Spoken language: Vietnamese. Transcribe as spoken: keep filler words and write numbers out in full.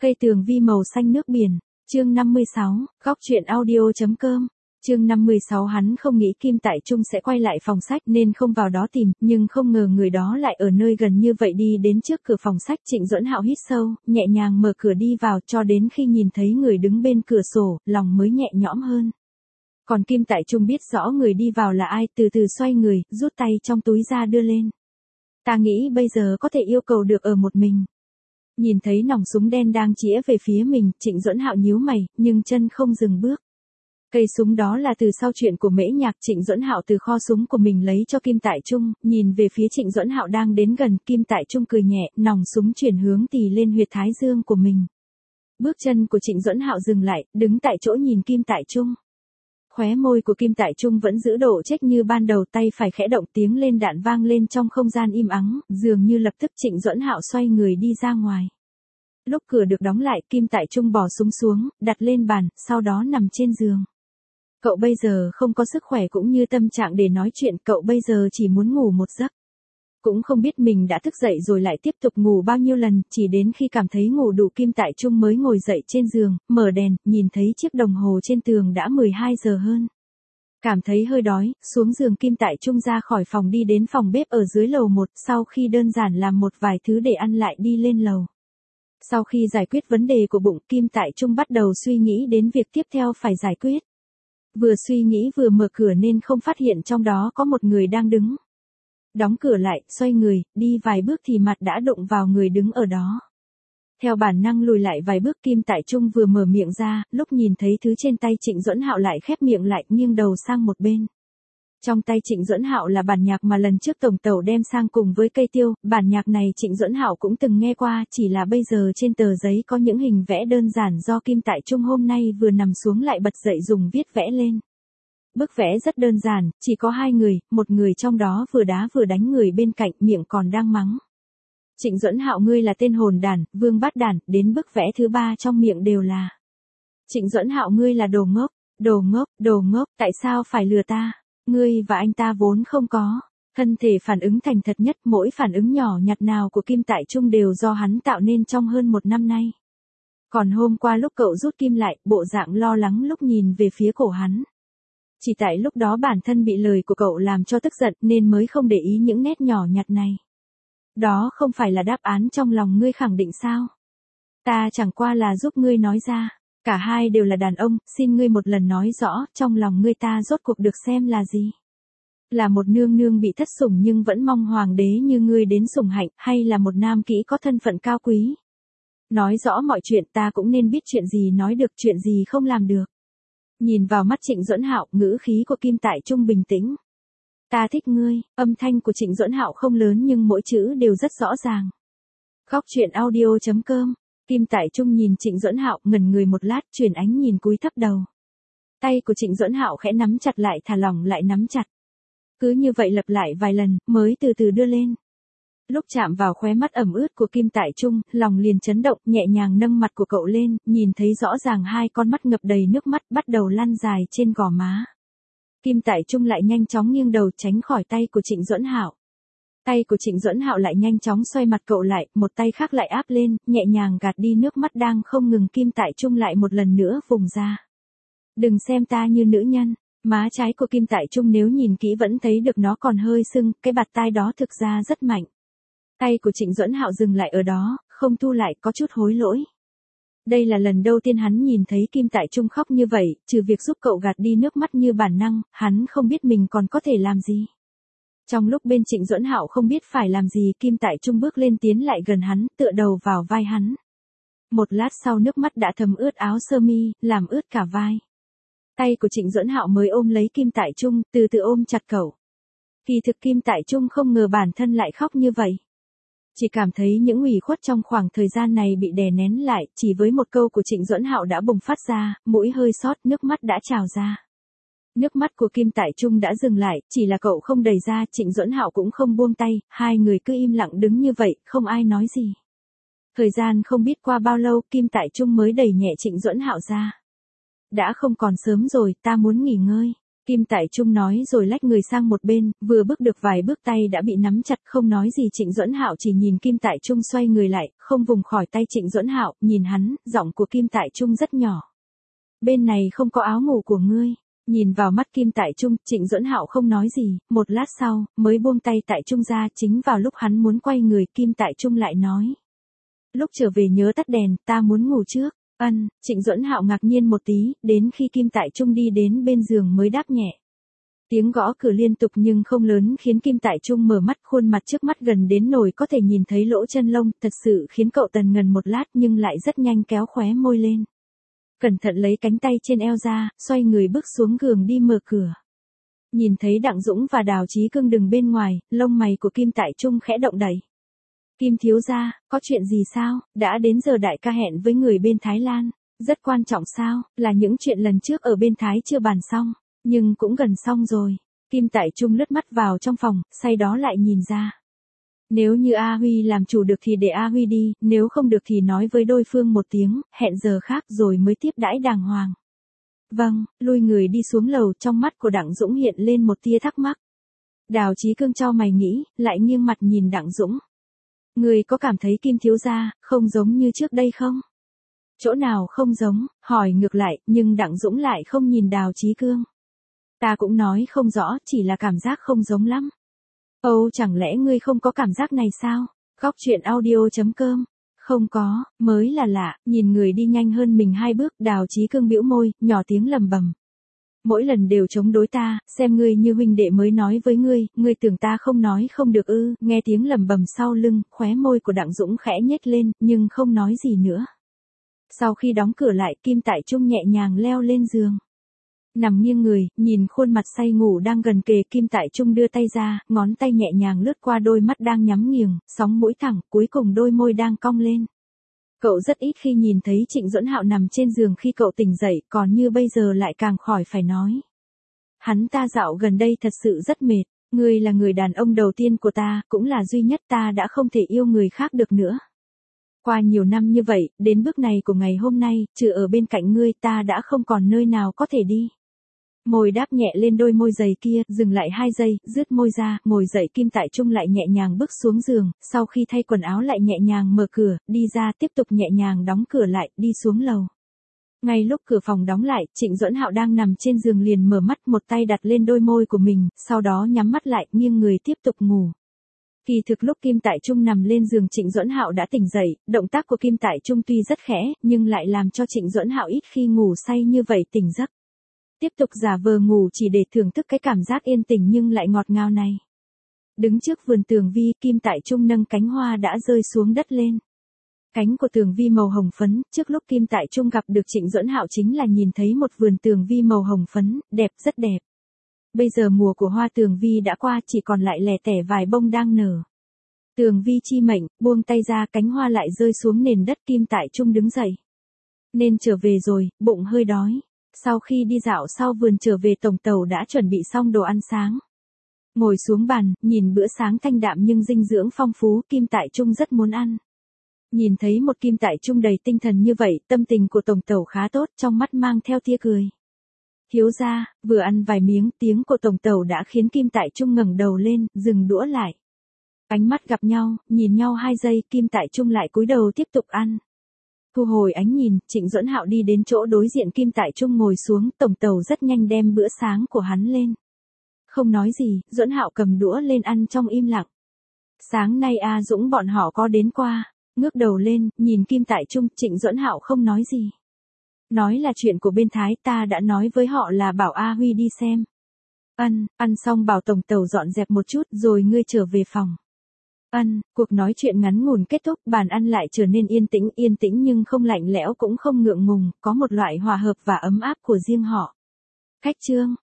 Cây tường vi màu xanh nước biển, chương năm mươi sáu, góc truyện audio.com. Chương năm mươi sáu hắn không nghĩ Kim Tại Trung sẽ quay lại phòng sách nên không vào đó tìm, nhưng không ngờ người đó lại ở nơi gần như vậy đi đến trước cửa phòng sách. Trịnh Duẫn Hạo hít sâu, nhẹ nhàng mở cửa đi vào cho đến khi nhìn thấy người đứng bên cửa sổ, lòng mới nhẹ nhõm hơn. Còn Kim Tại Trung biết rõ người đi vào là ai, từ từ xoay người, rút tay trong túi ra đưa lên. Ta nghĩ bây giờ có thể yêu cầu được ở một mình. Nhìn thấy nòng súng đen đang chĩa về phía mình, Trịnh Duẫn Hạo nhíu mày, nhưng chân không dừng bước. Cây súng đó là từ sau chuyện của Mễ Nhạc. Trịnh Duẫn Hạo từ kho súng của mình lấy cho Kim Tại Trung, nhìn về phía Trịnh Duẫn Hạo đang đến gần. Kim Tại Trung cười nhẹ, nòng súng chuyển hướng tì lên huyệt thái dương của mình. Bước chân của Trịnh Duẫn Hạo dừng lại, đứng tại chỗ nhìn Kim Tại Trung. Khóe môi của Kim Tại Trung vẫn giữ độ trách như ban đầu, tay phải khẽ động, tiếng lên đạn vang lên trong không gian im ắng, dường như lập tức Trịnh Duẫn Hạo xoay người đi ra ngoài. Lúc cửa được đóng lại, Kim Tại Trung bỏ súng xuống, đặt lên bàn, sau đó nằm trên giường. Cậu bây giờ không có sức khỏe cũng như tâm trạng để nói chuyện, cậu bây giờ chỉ muốn ngủ một giấc. Cũng không biết mình đã thức dậy rồi lại tiếp tục ngủ bao nhiêu lần, chỉ đến khi cảm thấy ngủ đủ Kim Tại Trung mới ngồi dậy trên giường, mở đèn, nhìn thấy chiếc đồng hồ trên tường đã mười hai giờ hơn. Cảm thấy hơi đói, xuống giường Kim Tại Trung ra khỏi phòng đi đến phòng bếp ở dưới lầu một, sau khi đơn giản làm một vài thứ để ăn lại đi lên lầu. Sau khi giải quyết vấn đề của bụng, Kim Tại Trung bắt đầu suy nghĩ đến việc tiếp theo phải giải quyết. Vừa suy nghĩ vừa mở cửa nên không phát hiện trong đó có một người đang đứng. Đóng cửa lại, xoay người, đi vài bước thì mặt đã đụng vào người đứng ở đó. Theo bản năng lùi lại vài bước, Kim Tại Trung vừa mở miệng ra, lúc nhìn thấy thứ trên tay Trịnh Duẫn Hạo lại khép miệng lại, nghiêng đầu sang một bên. Trong tay Trịnh Duẫn Hạo là bản nhạc mà lần trước tổng tẩu đem sang cùng với cây tiêu, bản nhạc này Trịnh Duẫn Hạo cũng từng nghe qua, chỉ là bây giờ trên tờ giấy có những hình vẽ đơn giản do Kim Tại Trung hôm nay vừa nằm xuống lại bật dậy dùng viết vẽ lên. Bức vẽ rất đơn giản, chỉ có hai người, một người trong đó vừa đá vừa đánh người bên cạnh, miệng còn đang mắng. Trịnh Duẫn Hạo, ngươi là tên hồn đản, vương bát đản, đến bức vẽ thứ ba trong miệng đều là. Trịnh Duẫn Hạo, ngươi là đồ ngốc, đồ ngốc, đồ ngốc, tại sao phải lừa ta? Ngươi và anh ta vốn không có. Thân thể phản ứng thành thật nhất, mỗi phản ứng nhỏ nhặt nào của Kim Tại Trung đều do hắn tạo nên trong hơn một năm nay. Còn hôm qua lúc cậu rút kim lại, bộ dạng lo lắng lúc nhìn về phía cổ hắn. Chỉ tại lúc đó bản thân bị lời của cậu làm cho tức giận nên mới không để ý những nét nhỏ nhặt này. Đó không phải là đáp án trong lòng ngươi khẳng định sao? Ta chẳng qua là giúp ngươi nói ra. Cả hai đều là đàn ông, xin ngươi một lần nói rõ, trong lòng ngươi ta rốt cuộc được xem là gì? Là một nương nương bị thất sủng nhưng vẫn mong hoàng đế như ngươi đến sủng hạnh, hay là một nam kỹ có thân phận cao quý? Nói rõ mọi chuyện, ta cũng nên biết chuyện gì nói được, chuyện gì không làm được. Nhìn vào mắt Trịnh Duẫn Hạo, ngữ khí của Kim Tại Trung bình tĩnh. Ta thích ngươi, âm thanh của Trịnh Duẫn Hạo không lớn nhưng mỗi chữ đều rất rõ ràng. Góc truyện audio.com. Kim Tại Trung nhìn Trịnh Duẫn Hạo, ngẩn người một lát, chuyển ánh nhìn cúi thấp đầu. Tay của Trịnh Duẫn Hạo khẽ nắm chặt lại, thả lỏng lại nắm chặt. Cứ như vậy lặp lại vài lần, mới từ từ đưa lên. Lúc chạm vào khóe mắt ẩm ướt của Kim Tại Trung, lòng liền chấn động, nhẹ nhàng nâng mặt của cậu lên, nhìn thấy rõ ràng hai con mắt ngập đầy nước mắt bắt đầu lăn dài trên gò má. Kim Tại Trung lại nhanh chóng nghiêng đầu tránh khỏi tay của Trịnh Duẫn Hạo. Tay của Trịnh Duẫn Hạo lại nhanh chóng xoay mặt cậu lại, một tay khác lại áp lên, nhẹ nhàng gạt đi nước mắt đang không ngừng. Kim Tại Trung lại một lần nữa vùng ra. Đừng xem ta như nữ nhân. Má trái của Kim Tại Trung nếu nhìn kỹ vẫn thấy được nó còn hơi sưng, cái bạt tai đó thực ra rất mạnh. Tay của Trịnh Duẫn Hạo dừng lại ở đó, không thu lại, có chút hối lỗi. Đây là lần đầu tiên hắn nhìn thấy Kim Tại Trung khóc như vậy, trừ việc giúp cậu gạt đi nước mắt như bản năng, hắn không biết mình còn có thể làm gì. Trong lúc bên Trịnh Duẫn Hạo không biết phải làm gì, Kim Tại Trung bước lên tiến lại gần hắn, tựa đầu vào vai hắn. Một lát sau nước mắt đã thấm ướt áo sơ mi, làm ướt cả vai. Tay của Trịnh Duẫn Hạo mới ôm lấy Kim Tại Trung, từ từ ôm chặt cậu. Kỳ thực Kim Tại Trung không ngờ bản thân lại khóc như vậy. Chỉ cảm thấy những ủy khuất trong khoảng thời gian này bị đè nén lại, chỉ với một câu của Trịnh Duẫn Hạo đã bùng phát ra, mũi hơi xót, nước mắt đã trào ra. Nước mắt của Kim Tại Trung đã dừng lại, chỉ là cậu không đẩy ra, Trịnh Duẫn Hạo cũng không buông tay, hai người cứ im lặng đứng như vậy, không ai nói gì. Thời gian không biết qua bao lâu, Kim Tại Trung mới đẩy nhẹ Trịnh Duẫn Hạo ra. Đã không còn sớm rồi, ta muốn nghỉ ngơi. Kim Tại Trung nói rồi lách người sang một bên, vừa bước được vài bước tay đã bị nắm chặt, không nói gì. Trịnh Duẫn Hạo chỉ nhìn Kim Tại Trung xoay người lại, không vùng khỏi tay Trịnh Duẫn Hạo, nhìn hắn, giọng của Kim Tại Trung rất nhỏ. Bên này không có áo ngủ của ngươi. Nhìn vào mắt Kim Tại Trung, Trịnh Duẫn Hạo không nói gì, một lát sau, mới buông tay Tại Trung ra. Chính vào lúc hắn muốn quay người, Kim Tại Trung lại nói. Lúc trở về nhớ tắt đèn, ta muốn ngủ trước. Ân, Trịnh Duẫn Hạo ngạc nhiên một tí, đến khi Kim Tại Trung đi đến bên giường mới đáp nhẹ. Tiếng gõ cửa liên tục nhưng không lớn khiến Kim Tại Trung mở mắt, khuôn mặt trước mắt gần đến nổi có thể nhìn thấy lỗ chân lông, thật sự khiến cậu tần ngần một lát nhưng lại rất nhanh kéo khóe môi lên. Cẩn thận lấy cánh tay trên eo ra, xoay người bước xuống giường đi mở cửa. Nhìn thấy Đặng Dũng và Đào Chí Cương đứng bên ngoài, lông mày của Kim Tại Trung khẽ động đẩy. Kim thiếu gia, có chuyện gì sao? Đã đến giờ đại ca hẹn với người bên Thái Lan. Rất quan trọng sao? Là những chuyện lần trước ở bên Thái chưa bàn xong, nhưng cũng gần xong rồi. Kim Tại Trung lướt mắt vào trong phòng, say đó lại nhìn ra. Nếu như A Huy làm chủ được thì để A Huy đi, nếu không được thì nói với đối phương một tiếng, hẹn giờ khác rồi mới tiếp đãi đàng hoàng. Vâng, lui người đi xuống lầu, trong mắt của Đặng Dũng hiện lên một tia thắc mắc. Đào Chí Cương chau mày nghĩ, lại nghiêng mặt nhìn Đặng Dũng. Người có cảm thấy Kim thiếu gia không giống như trước đây không? Chỗ nào không giống, hỏi ngược lại, nhưng Đặng Dũng lại không nhìn Đào Chí Cương. Ta cũng nói không rõ, chỉ là cảm giác không giống lắm. Âu, chẳng lẽ ngươi không có cảm giác này sao? Góc truyện audio chấm com. Không có, mới là lạ. Nhìn người đi nhanh hơn mình hai bước, Đào Chí Cương bĩu môi, nhỏ tiếng lầm bầm. Mỗi lần đều chống đối ta, xem ngươi như huynh đệ mới nói với ngươi, ngươi tưởng ta không nói không được ư? Nghe tiếng lầm bầm sau lưng, khóe môi của Đặng Dũng khẽ nhếch lên, nhưng không nói gì nữa. Sau khi đóng cửa lại, Kim Tại Trung nhẹ nhàng leo lên giường. Nằm nghiêng người, nhìn khuôn mặt say ngủ đang gần kề, Kim Tại Trung đưa tay ra, ngón tay nhẹ nhàng lướt qua đôi mắt đang nhắm nghiền, sóng mũi thẳng, cuối cùng đôi môi đang cong lên. Cậu rất ít khi nhìn thấy Trịnh Duẫn Hạo nằm trên giường khi cậu tỉnh dậy, còn như bây giờ lại càng khỏi phải nói. Hắn ta dạo gần đây thật sự rất mệt, ngươi là người đàn ông đầu tiên của ta, cũng là duy nhất, ta đã không thể yêu người khác được nữa. Qua nhiều năm như vậy, đến bước này của ngày hôm nay, trừ ở bên cạnh ngươi ta đã không còn nơi nào có thể đi. Môi đáp nhẹ lên đôi môi dày kia, dừng lại hai giây, rứt môi ra, ngồi dậy. Kim Tại Trung lại nhẹ nhàng bước xuống giường, sau khi thay quần áo lại nhẹ nhàng mở cửa, đi ra, tiếp tục nhẹ nhàng đóng cửa lại, đi xuống lầu. Ngay lúc cửa phòng đóng lại, Trịnh Duẫn Hạo đang nằm trên giường liền mở mắt, một tay đặt lên đôi môi của mình, sau đó nhắm mắt lại, nghiêng người tiếp tục ngủ. Kỳ thực lúc Kim Tại Trung nằm lên giường Trịnh Duẫn Hạo đã tỉnh dậy, động tác của Kim Tại Trung tuy rất khẽ, nhưng lại làm cho Trịnh Duẫn Hạo ít khi ngủ say như vậy tỉnh giấc. Tiếp tục giả vờ ngủ chỉ để thưởng thức cái cảm giác yên tĩnh nhưng lại ngọt ngào này. Đứng trước vườn tường vi, Kim Tại Trung nâng cánh hoa đã rơi xuống đất lên. Cánh của tường vi màu hồng phấn, trước lúc Kim Tại Trung gặp được Trịnh Duẫn Hạo chính là nhìn thấy một vườn tường vi màu hồng phấn, đẹp rất đẹp. Bây giờ mùa của hoa tường vi đã qua, chỉ còn lại lẻ tẻ vài bông đang nở. Tường vi chi mệnh, buông tay ra, cánh hoa lại rơi xuống nền đất. Kim Tại Trung đứng dậy. Nên trở về rồi, bụng hơi đói. Sau khi đi dạo sau vườn trở về, tổng tàu đã chuẩn bị xong đồ ăn sáng. Ngồi xuống bàn, nhìn bữa sáng thanh đạm nhưng dinh dưỡng phong phú, Kim Tại Trung rất muốn ăn. Nhìn thấy một Kim Tại Trung đầy tinh thần như vậy, tâm tình của tổng tàu khá tốt, trong mắt mang theo tia cười. Thiếu gia, vừa ăn vài miếng, tiếng của tổng tàu đã khiến Kim Tại Trung ngẩng đầu lên, dừng đũa lại. Ánh mắt gặp nhau, nhìn nhau hai giây, Kim Tại Trung lại cúi đầu tiếp tục ăn. Thu hồi ánh nhìn, Trịnh Duẫn Hạo đi đến chỗ đối diện Kim Tại Trung ngồi xuống, tổng tàu rất nhanh đem bữa sáng của hắn lên. Không nói gì, Duẫn Hạo cầm đũa lên ăn trong im lặng. Sáng nay A Dũng bọn họ có đến qua, ngước đầu lên, nhìn Kim Tại Trung, Trịnh Duẫn Hạo không nói gì. Nói là chuyện của bên Thái, ta đã nói với họ là bảo A Huy đi xem. Ân, ăn xong bảo tổng tàu dọn dẹp một chút rồi ngươi trở về phòng. Ân, cuộc nói chuyện ngắn ngủn kết thúc, bàn ăn lại trở nên yên tĩnh, yên tĩnh nhưng không lạnh lẽo cũng không ngượng ngùng, có một loại hòa hợp và ấm áp của riêng họ. Khách trương,